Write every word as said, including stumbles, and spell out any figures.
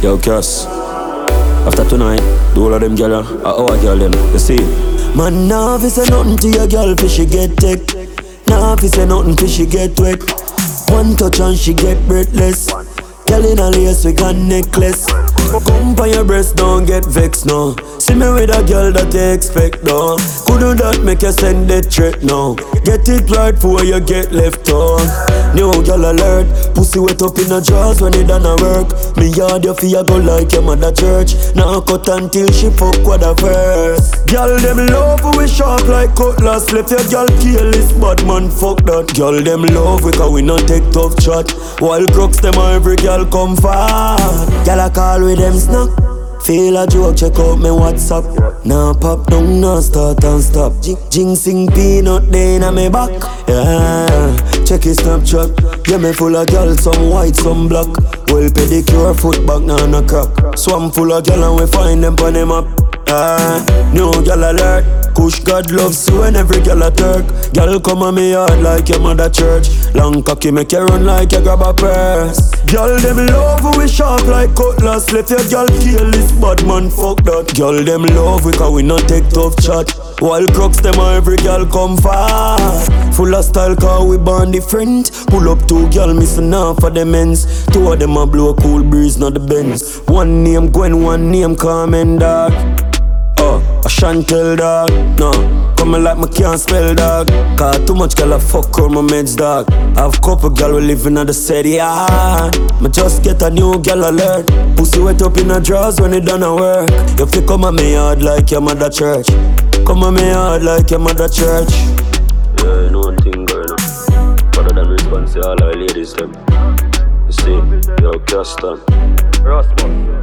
Yo, Cass. After tonight, the whole of them gyal, uh, our gyal them, you see. Man, now if say nothing to your girl, fi she get tech. Now if say nothing, fi she get wet. One touch and she get breathless. Girl in a lace, we got necklace. Come by your breast, don't get vexed, no. See me with a girl that you expect, no. Couldn't that make you send that threat, no. Get it right before you get left on. New girl alert, pussy wet up in the jaws when it done a work. Me yard you feel go like your mother church. Now cut until she fuck with the first. Girl them love we sharp like cutlass. Left your girl careless, bad man fuck that. Girl them love we cause we not take tough chat. While crooks them every girl come fast. Girl I call with them snack. Feel a joke, check out me WhatsApp. Now pop down, now start and stop. Jinxing peanut day in me back. Yeah, check his Snapchat. Yeah, me full of girl, some white, some black. Well pedicure, foot back, now no crack. Swam full of girl and we find them on them up. Uh, new girl alert. Kush God loves you and every girl a Turk. Girl come on me yard like your mother church. Long cocky make you run like you grab a purse. Girl them love we sharp like cutlass. Left your girl careless, bad man fuck that. Girl them love we cause we not take tough chat. While crooks them every girl come fast. Full of style cause we born different. Pull up two girl missing half for them ends. Two of them a blow a cool breeze not the Benz. One name Gwen, one name Carmen dog. A Chantel dog, no. Coming like me can't spell dog. Cause too much girl a fuck on my meds dog. Have couple girl we living on the city yard. Me just get a new girl alert. Pussy wet up in her drawers when it done a work. You fi come on me yard like your mother church. Come on me yard like your mother church. Yeah, you know one thing going on. Rather than response to all our ladies them. You see, yo Castan Rossman.